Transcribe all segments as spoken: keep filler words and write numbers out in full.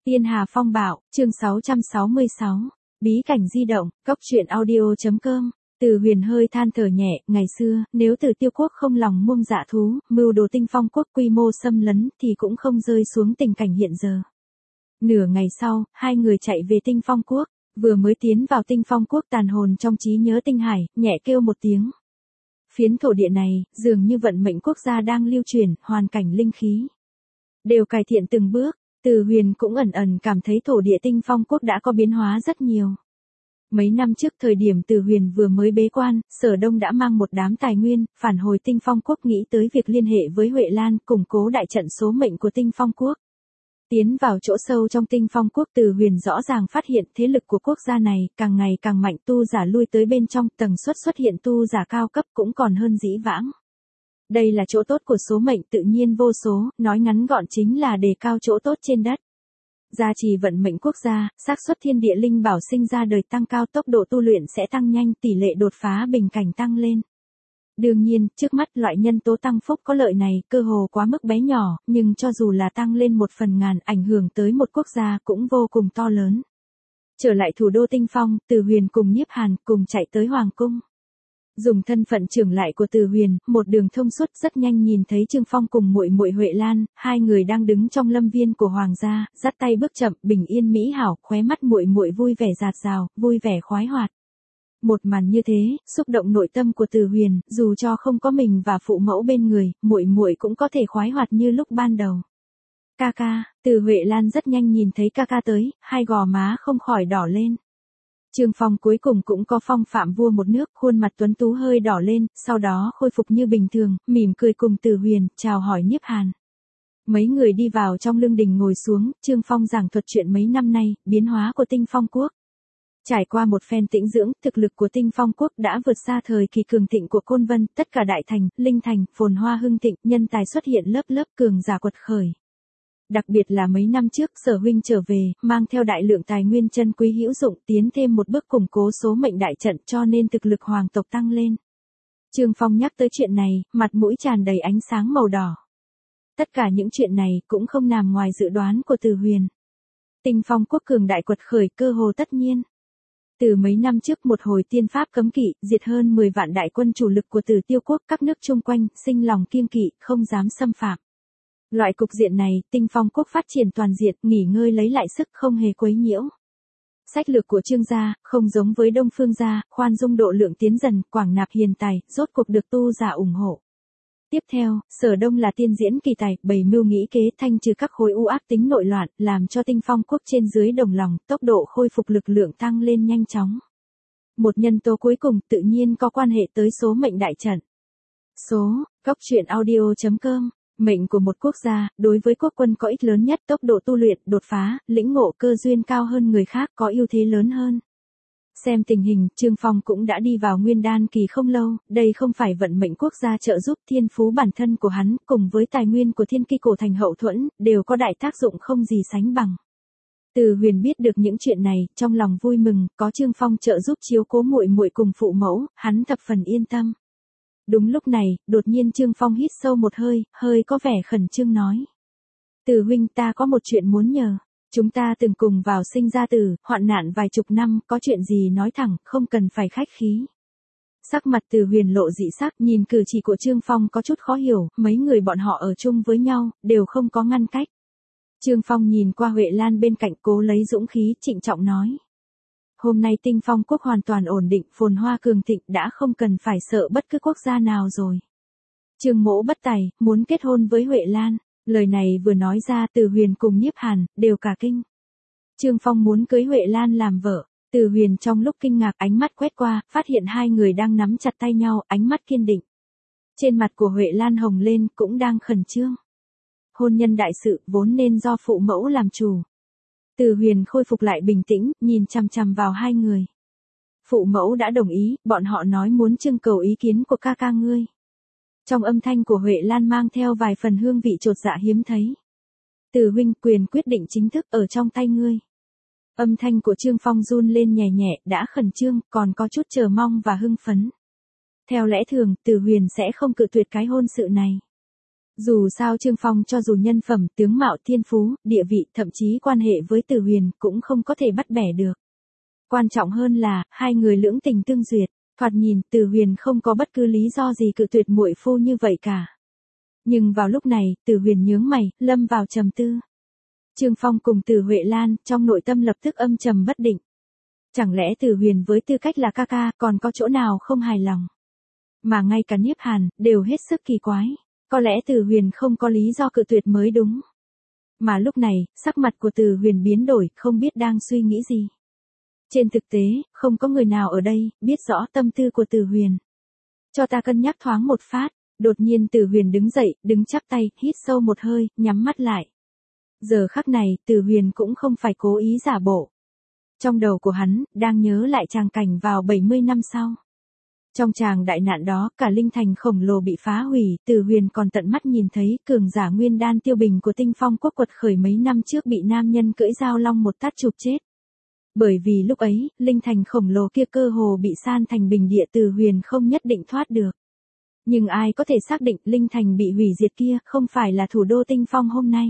Tiên Hà Phong Bạo, chương sáu trăm sáu mươi sáu. Bí cảnh di động, cốc truyện audio.com. Từ Huyền hơi than thở nhẹ, ngày xưa, nếu Từ Tiêu quốc không lòng muông dạ thú, mưu đồ Tinh Phong quốc quy mô xâm lấn thì cũng không rơi xuống tình cảnh hiện giờ. Nửa ngày sau, hai người chạy về Tinh Phong quốc, vừa mới tiến vào Tinh Phong quốc tàn hồn trong trí nhớ Tinh Hải, nhẹ kêu một tiếng. Phiến thổ địa này, dường như vận mệnh quốc gia đang lưu chuyển, hoàn cảnh linh khí đều cải thiện từng bước. Từ Huyền cũng ẩn ẩn cảm thấy thổ địa Tinh Phong quốc đã có biến hóa rất nhiều. Mấy năm trước thời điểm Từ Huyền vừa mới bế quan, Sở Đông đã mang một đám tài nguyên, phản hồi Tinh Phong quốc nghĩ tới việc liên hệ với Huệ Lan, củng cố đại trận số mệnh của Tinh Phong quốc. Tiến vào chỗ sâu trong Tinh Phong quốc, Từ Huyền rõ ràng phát hiện thế lực của quốc gia này càng ngày càng mạnh, tu giả lui tới bên trong, tần suất xuất hiện tu giả cao cấp cũng còn hơn dĩ vãng. Đây là chỗ tốt của số mệnh tự nhiên vô số, nói ngắn gọn chính là đề cao chỗ tốt trên đất. Gia trì vận mệnh quốc gia, xác suất thiên địa linh bảo sinh ra đời tăng cao, tốc độ tu luyện sẽ tăng nhanh, tỷ lệ đột phá bình cảnh tăng lên. Đương nhiên, trước mắt loại nhân tố tăng phúc có lợi này cơ hồ quá mức bé nhỏ, nhưng cho dù là tăng lên một phần ngàn, ảnh hưởng tới một quốc gia cũng vô cùng to lớn. Trở lại thủ đô Tinh Phong, Từ Huyền cùng Nhiếp Hàn cùng chạy tới Hoàng cung. Dùng thân phận trưởng lại của Từ Huyền, một đường thông suốt rất nhanh nhìn thấy Trương Phong cùng muội muội Huệ Lan, hai người đang đứng trong lâm viên của hoàng gia, dắt tay bước chậm, bình yên mỹ hảo, khóe mắt muội muội vui vẻ rạt rào, vui vẻ khoái hoạt. Một màn như thế, xúc động nội tâm của Từ Huyền, dù cho không có mình và phụ mẫu bên người, muội muội cũng có thể khoái hoạt như lúc ban đầu. Ca ca, Từ Huệ Lan rất nhanh nhìn thấy ca ca tới, hai gò má không khỏi đỏ lên. Trương Phong cuối cùng cũng có phong phạm vua một nước, khuôn mặt tuấn tú hơi đỏ lên, sau đó khôi phục như bình thường, mỉm cười cùng Từ Huyền, chào hỏi Nhiếp Hàn. Mấy người đi vào trong lương đình ngồi xuống, Trương Phong giảng thuật chuyện mấy năm nay, biến hóa của Tinh Phong quốc. Trải qua một phen tĩnh dưỡng, thực lực của Tinh Phong quốc đã vượt xa thời kỳ cường thịnh của Côn Vân, tất cả đại thành, linh thành, phồn hoa hưng thịnh, nhân tài xuất hiện lớp lớp, cường giả quật khởi. Đặc biệt là mấy năm trước Sở huynh trở về, mang theo đại lượng tài nguyên chân quý hữu dụng, tiến thêm một bước củng cố số mệnh đại trận, cho nên thực lực hoàng tộc tăng lên. Trương Phong nhắc tới chuyện này, mặt mũi tràn đầy ánh sáng màu đỏ. Tất cả những chuyện này cũng không nằm ngoài dự đoán của Từ Huyền. Tinh Phong quốc cường đại quật khởi cơ hồ tất nhiên. Từ mấy năm trước một hồi tiên pháp cấm kỵ, diệt hơn mười vạn đại quân chủ lực của Từ Tiêu quốc, các nước chung quanh sinh lòng kiêng kỵ, không dám xâm phạm. Loại cục diện này, Tinh Phong quốc phát triển toàn diện, nghỉ ngơi lấy lại sức, không hề quấy nhiễu. Sách lược của Trương gia, không giống với Đông Phương gia, khoan dung độ lượng tiến dần, quảng nạp hiền tài, rốt cuộc được tu giả ủng hộ. Tiếp theo, Sở Đông là tiên diễn kỳ tài, bày mưu nghĩ kế, thanh trừ các khối u ác tính nội loạn, làm cho Tinh Phong quốc trên dưới đồng lòng, tốc độ khôi phục lực lượng tăng lên nhanh chóng. Một nhân tố cuối cùng tự nhiên có quan hệ tới số mệnh đại trận. Số, cốc truyện audio.com. Mệnh của một quốc gia, đối với quốc quân có ích lớn nhất, tốc độ tu luyện, đột phá, lĩnh ngộ cơ duyên cao hơn người khác, có ưu thế lớn hơn. Xem tình hình, Trương Phong cũng đã đi vào nguyên đan kỳ không lâu, đây không phải vận mệnh quốc gia trợ giúp, thiên phú bản thân của hắn, cùng với tài nguyên của thiên kỳ cổ thành hậu thuẫn, đều có đại tác dụng không gì sánh bằng. Từ Huyền biết được những chuyện này, trong lòng vui mừng, có Trương Phong trợ giúp chiếu cố muội muội cùng phụ mẫu, hắn thập phần yên tâm. Đúng lúc này, đột nhiên Trương Phong hít sâu một hơi, hơi có vẻ khẩn trương nói. Từ huynh, ta có một chuyện muốn nhờ. Chúng ta từng cùng vào sinh ra tử, hoạn nạn vài chục năm, có chuyện gì nói thẳng, không cần phải khách khí. Sắc mặt Từ Huyền lộ dị sắc, nhìn cử chỉ của Trương Phong có chút khó hiểu, mấy người bọn họ ở chung với nhau, đều không có ngăn cách. Trương Phong nhìn qua Huệ Lan bên cạnh, cố lấy dũng khí, trịnh trọng nói. Hôm nay Tinh Phong quốc hoàn toàn ổn định, phồn hoa cường thịnh, đã không cần phải sợ bất cứ quốc gia nào rồi. Trương mỗ bất tài, muốn kết hôn với Huệ Lan. Lời này vừa nói ra, Từ Huyền cùng Nhiếp Hàn, đều cả kinh. Trương Phong muốn cưới Huệ Lan làm vợ. Từ Huyền trong lúc kinh ngạc ánh mắt quét qua, phát hiện hai người đang nắm chặt tay nhau, ánh mắt kiên định. Trên mặt của Huệ Lan hồng lên, cũng đang khẩn trương. Hôn nhân đại sự, vốn nên do phụ mẫu làm chủ. Từ Huyền khôi phục lại bình tĩnh, nhìn chằm chằm vào hai người. Phụ mẫu đã đồng ý, bọn họ nói muốn trưng cầu ý kiến của ca ca ngươi. Trong âm thanh của Huệ Lan mang theo vài phần hương vị chột dạ hiếm thấy. Từ huynh, quyền quyết định chính thức ở trong tay ngươi. Âm thanh của Trương Phong run lên nhẹ nhẹ, đã khẩn trương, còn có chút chờ mong và hưng phấn. Theo lẽ thường, Từ Huyền sẽ không cự tuyệt cái hôn sự này. Dù sao Trương Phong cho dù nhân phẩm, tướng mạo, thiên phú, địa vị, thậm chí quan hệ với Từ Huyền cũng không có thể bắt bẻ được. Quan trọng hơn là, hai người lưỡng tình tương duyệt, thoạt nhìn Từ Huyền không có bất cứ lý do gì cự tuyệt muội phu như vậy cả. Nhưng vào lúc này, Từ Huyền nhướng mày, lâm vào trầm tư. Trương Phong cùng Từ Huệ Lan, trong nội tâm lập tức âm trầm bất định. Chẳng lẽ Từ Huyền với tư cách là ca ca, còn có chỗ nào không hài lòng? Mà ngay cả Niếp Hàn, đều hết sức kỳ quái. Có lẽ Từ Huyền không có lý do cự tuyệt mới đúng. Mà lúc này, sắc mặt của Từ Huyền biến đổi, không biết đang suy nghĩ gì. Trên thực tế, không có người nào ở đây, biết rõ tâm tư của Từ Huyền. Cho ta cân nhắc thoáng một phát, đột nhiên Từ Huyền đứng dậy, đứng chắp tay, hít sâu một hơi, nhắm mắt lại. Giờ khắc này, Từ Huyền cũng không phải cố ý giả bộ. Trong đầu của hắn, đang nhớ lại tràng cảnh vào bảy mươi năm sau. Trong tràng đại nạn đó, cả linh thành khổng lồ bị phá hủy, Từ Huyền còn tận mắt nhìn thấy cường giả nguyên đan Tiêu Bình của Tinh Phong quốc quật khởi mấy năm trước bị nam nhân cưỡi dao long một tát chụp chết. Bởi vì lúc ấy, linh thành khổng lồ kia cơ hồ bị san thành bình địa, Từ Huyền không nhất định thoát được. Nhưng ai có thể xác định linh thành bị hủy diệt kia không phải là thủ đô Tinh Phong hôm nay.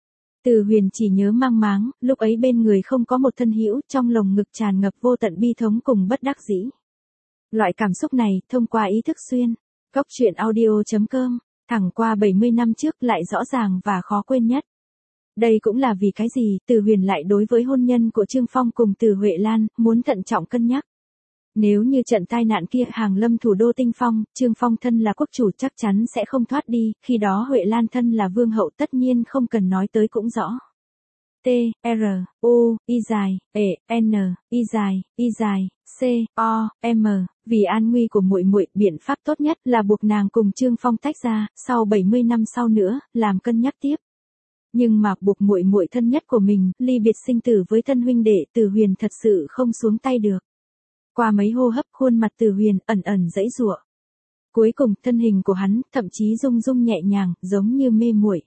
Từ Huyền chỉ nhớ mang máng, lúc ấy bên người không có một thân hữu, trong lồng ngực tràn ngập vô tận bi thống cùng bất đắc dĩ. Loại cảm xúc này, thông qua ý thức xuyên, góc truyện audio chấm com, thẳng qua bảy mươi năm trước lại rõ ràng và khó quên nhất. Đây cũng là vì cái gì, Từ Huyền lại đối với hôn nhân của Trương Phong cùng Từ Huệ Lan, muốn thận trọng cân nhắc. Nếu như trận tai nạn kia hàng lâm thủ đô Tinh Phong, Trương Phong thân là quốc chủ chắc chắn sẽ không thoát đi, khi đó Huệ Lan thân là vương hậu tất nhiên không cần nói tới cũng rõ. T, R, U, Y dài, E, N, Y dài, Y dài, C, O, M, vì an nguy của muội muội, biện pháp tốt nhất là buộc nàng cùng Trương Phong tách ra, sau bảy mươi năm sau nữa, làm cân nhắc tiếp. Nhưng mà buộc muội muội thân nhất của mình, ly biệt sinh tử với thân huynh đệ, Từ Huyền thật sự không xuống tay được. Qua mấy hô hấp, khuôn mặt Từ Huyền ẩn ẩn giãy giụa. Cuối cùng, thân hình của hắn thậm chí rung rung nhẹ nhàng, giống như mê muội.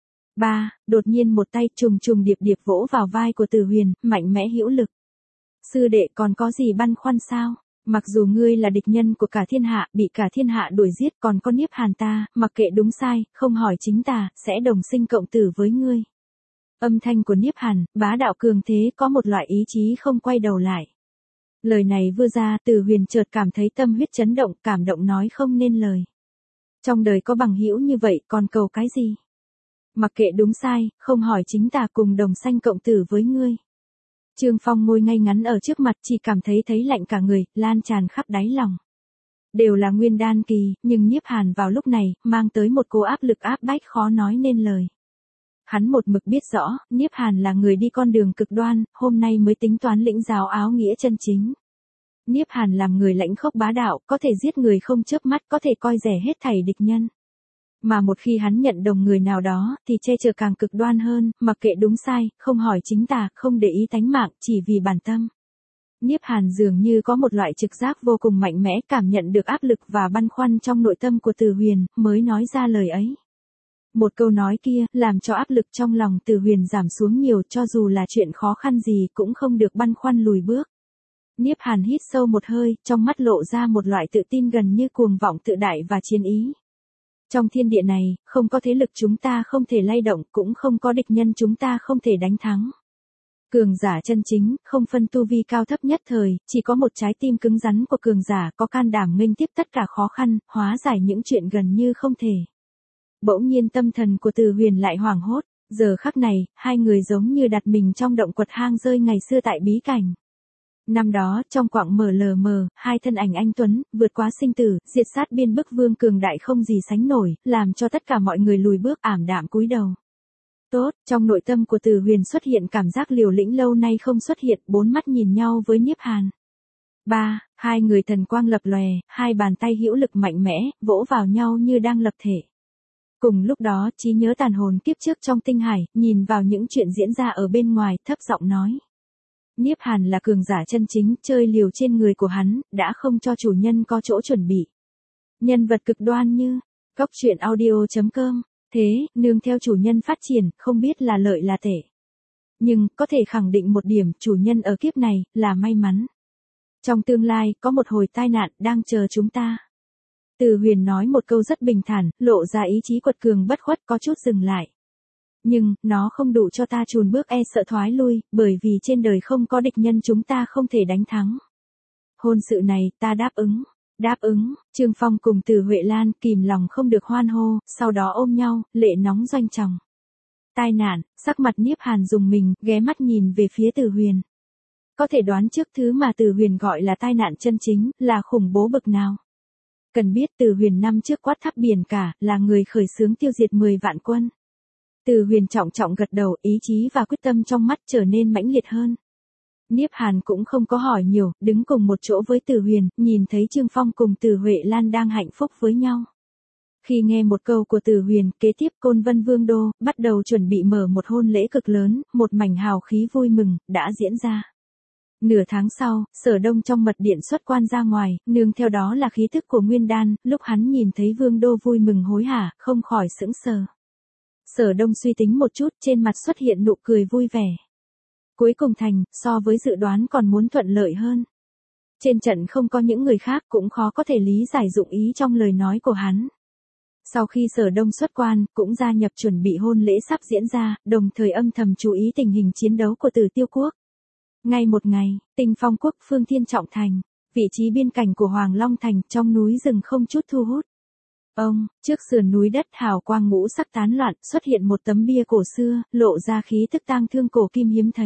Ba, đột nhiên một tay trùng trùng điệp điệp vỗ vào vai của Từ Huyền, mạnh mẽ hữu lực. Sư đệ còn có gì băn khoăn sao? Mặc dù ngươi là địch nhân của cả thiên hạ, bị cả thiên hạ đuổi giết, còn có Niếp Hàn ta, mặc kệ đúng sai, không hỏi chính ta, sẽ đồng sinh cộng tử với ngươi. Âm thanh của Niếp Hàn, bá đạo cường thế, có một loại ý chí không quay đầu lại. Lời này vừa ra, Từ Huyền chợt cảm thấy tâm huyết chấn động, cảm động nói không nên lời. Trong đời có bằng hữu như vậy, còn cầu cái gì? Mặc kệ đúng sai, không hỏi chính ta, cùng đồng sanh cộng tử với ngươi. Trương Phong ngồi ngay ngắn ở trước mặt, chỉ cảm thấy thấy lạnh cả người, lan tràn khắp đáy lòng. Đều là nguyên đan kỳ, nhưng Niếp Hàn vào lúc này, mang tới một cỗ áp lực áp bách khó nói nên lời. Hắn một mực biết rõ, Niếp Hàn là người đi con đường cực đoan, hôm nay mới tính toán lĩnh giáo áo nghĩa chân chính. Niếp Hàn làm người lãnh khốc bá đạo, có thể giết người không chớp mắt, có thể coi rẻ hết thảy địch nhân. Mà một khi hắn nhận đồng người nào đó, thì che chở càng cực đoan hơn, mặc kệ đúng sai, không hỏi chính tà, không để ý tánh mạng, chỉ vì bản tâm. Niếp Hàn dường như có một loại trực giác vô cùng mạnh mẽ, cảm nhận được áp lực và băn khoăn trong nội tâm của Từ Huyền, mới nói ra lời ấy. Một câu nói kia, làm cho áp lực trong lòng Từ Huyền giảm xuống nhiều, cho dù là chuyện khó khăn gì cũng không được băn khoăn lùi bước. Niếp Hàn hít sâu một hơi, trong mắt lộ ra một loại tự tin gần như cuồng vọng tự đại và chiến ý. Trong thiên địa này, không có thế lực chúng ta không thể lay động, cũng không có địch nhân chúng ta không thể đánh thắng. Cường giả chân chính, không phân tu vi cao thấp nhất thời, chỉ có một trái tim cứng rắn của cường giả có can đảm nghênh tiếp tất cả khó khăn, hóa giải những chuyện gần như không thể. Bỗng nhiên tâm thần của Từ Huyền lại hoảng hốt, giờ khắc này, hai người giống như đặt mình trong động quật hang rơi ngày xưa tại bí cảnh. Năm đó, trong quạng mờ lờ mờ, hai thân ảnh anh tuấn, vượt quá sinh tử, diệt sát biên bức vương cường đại không gì sánh nổi, làm cho tất cả mọi người lùi bước ảm đạm cúi đầu. Tốt, trong nội tâm của Từ Huyền xuất hiện cảm giác liều lĩnh lâu nay không xuất hiện, bốn mắt nhìn nhau với Niếp Hàn. Ba, hai người thần quang lập lòe, hai bàn tay hữu lực mạnh mẽ, vỗ vào nhau như đang lập thể. Cùng lúc đó, trí nhớ tàn hồn kiếp trước trong tinh hải, nhìn vào những chuyện diễn ra ở bên ngoài, thấp giọng nói. Niếp Hàn là cường giả chân chính, chơi liều trên người của hắn, đã không cho chủ nhân có chỗ chuẩn bị. Nhân vật cực đoan như, góc truyện audio chấm com, thế, nương theo chủ nhân phát triển, không biết là lợi là tệ. Nhưng, có thể khẳng định một điểm, chủ nhân ở kiếp này, là may mắn. Trong tương lai, có một hồi tai nạn, đang chờ chúng ta. Từ Huyền nói một câu rất bình thản, lộ ra ý chí quật cường bất khuất, có chút dừng lại. Nhưng, nó không đủ cho ta chùn bước e sợ thoái lui, bởi vì trên đời không có địch nhân chúng ta không thể đánh thắng. Hôn sự này, ta đáp ứng. Đáp ứng, Trương Phong cùng Từ Huệ Lan kìm lòng không được hoan hô, sau đó ôm nhau, lệ nóng doanh tròng. Tai nạn, sắc mặt Niếp Hàn dùng mình, ghé mắt nhìn về phía Từ Huyền. Có thể đoán trước thứ mà Từ Huyền gọi là tai nạn chân chính, là khủng bố bực nào. Cần biết Từ Huyền năm trước quát tháp biển cả, là người khởi xướng tiêu diệt mười vạn quân. Từ Huyền trọng trọng gật đầu, ý chí và quyết tâm trong mắt trở nên mãnh liệt hơn. Niếp Hàn cũng không có hỏi nhiều, đứng cùng một chỗ với Từ Huyền, nhìn thấy Trương Phong cùng Từ Huệ Lan đang hạnh phúc với nhau. Khi nghe một câu của Từ Huyền, kế tiếp Côn Vân Vương đô, bắt đầu chuẩn bị mở một hôn lễ cực lớn, một mảnh hào khí vui mừng, đã diễn ra. Nửa tháng sau, Sở Đông trong mật điện xuất quan ra ngoài, nương theo đó là khí thức của Nguyên Đan, lúc hắn nhìn thấy Vương đô vui mừng hối hả, không khỏi sững sờ. Sở Đông suy tính một chút, trên mặt xuất hiện nụ cười vui vẻ. Cuối cùng thành, so với dự đoán còn muốn thuận lợi hơn. Trên trận không có những người khác cũng khó có thể lý giải dụng ý trong lời nói của hắn. Sau khi Sở Đông xuất quan, cũng gia nhập chuẩn bị hôn lễ sắp diễn ra, đồng thời âm thầm chú ý tình hình chiến đấu của Tử Tiêu Quốc. Ngay một ngày, Tinh Phong Quốc Phương Thiên Trọng Thành, vị trí biên cảnh của Hoàng Long Thành trong núi rừng không chút thu hút. Ông, trước sườn núi đất hào quang ngũ sắc tán loạn, xuất hiện một tấm bia cổ xưa, lộ ra khí tức tang thương cổ kim hiếm thấy.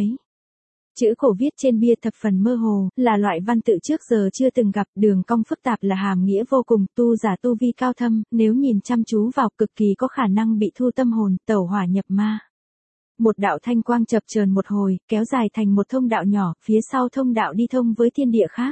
Chữ cổ viết trên bia thập phần mơ hồ, là loại văn tự trước giờ chưa từng gặp, đường cong phức tạp là hàm nghĩa vô cùng, tu giả tu vi cao thâm, nếu nhìn chăm chú vào cực kỳ có khả năng bị thu tâm hồn, tẩu hỏa nhập ma. Một đạo thanh quang chập chờn một hồi, kéo dài thành một thông đạo nhỏ, phía sau thông đạo đi thông với thiên địa khác.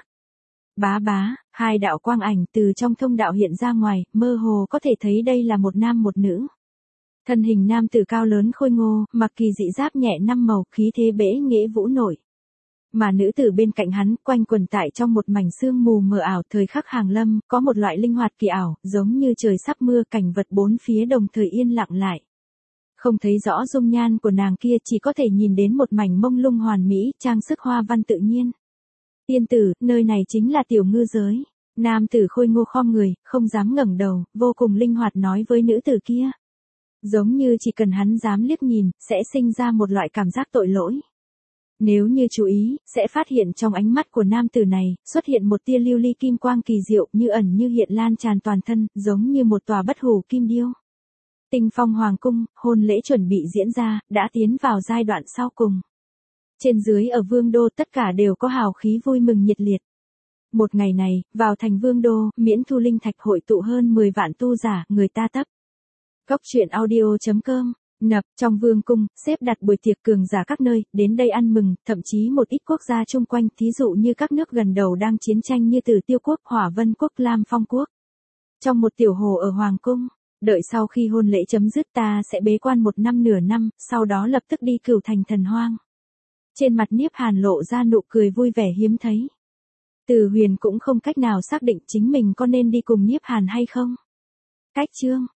Bá bá, hai đạo quang ảnh từ trong thông đạo hiện ra ngoài, mơ hồ có thể thấy đây là một nam một nữ. Thân hình nam tử cao lớn khôi ngô, mặc kỳ dị giáp nhẹ năm màu, khí thế bẽ nghệ vũ nổi. Mà nữ tử bên cạnh hắn, quanh quần tại trong một mảnh sương mù mờ ảo, thời khắc hàng lâm, có một loại linh hoạt kỳ ảo, giống như trời sắp mưa, cảnh vật bốn phía đồng thời yên lặng lại. Không thấy rõ dung nhan của nàng kia, chỉ có thể nhìn đến một mảnh mông lung hoàn mỹ, trang sức hoa văn tự nhiên. Tiên tử, nơi này chính là tiểu ngư giới. Nam tử khôi ngô khom người, không dám ngẩng đầu, vô cùng linh hoạt nói với nữ tử kia. Giống như chỉ cần hắn dám liếc nhìn, sẽ sinh ra một loại cảm giác tội lỗi. Nếu như chú ý, sẽ phát hiện trong ánh mắt của nam tử này, xuất hiện một tia lưu ly kim quang kỳ diệu, như ẩn như hiện lan tràn toàn thân, giống như một tòa bất hủ kim điêu. Tinh Phong Hoàng cung, hôn lễ chuẩn bị diễn ra, đã tiến vào giai đoạn sau cùng. Trên dưới ở Vương đô tất cả đều có hào khí vui mừng nhiệt liệt. Một ngày này, vào thành Vương đô, miễn thu linh thạch hội tụ hơn mười vạn tu giả, người ta tấp. Góc truyện audio chấm com, nập, trong vương cung, xếp đặt buổi tiệc cường giả các nơi, đến đây ăn mừng, thậm chí một ít quốc gia chung quanh, thí dụ như các nước gần đầu đang chiến tranh như Tử Tiêu Quốc, Hỏa Vân Quốc, Lam Phong Quốc. Trong một tiểu hồ ở Hoàng cung, đợi sau khi hôn lễ chấm dứt ta sẽ bế quan một năm nửa năm, sau đó lập tức đi Cửu Thành Thần Hoang. Trên mặt Niếp Hàn lộ ra nụ cười vui vẻ hiếm thấy. Từ Huyền cũng không cách nào xác định chính mình có nên đi cùng Niếp Hàn hay không. Cách chương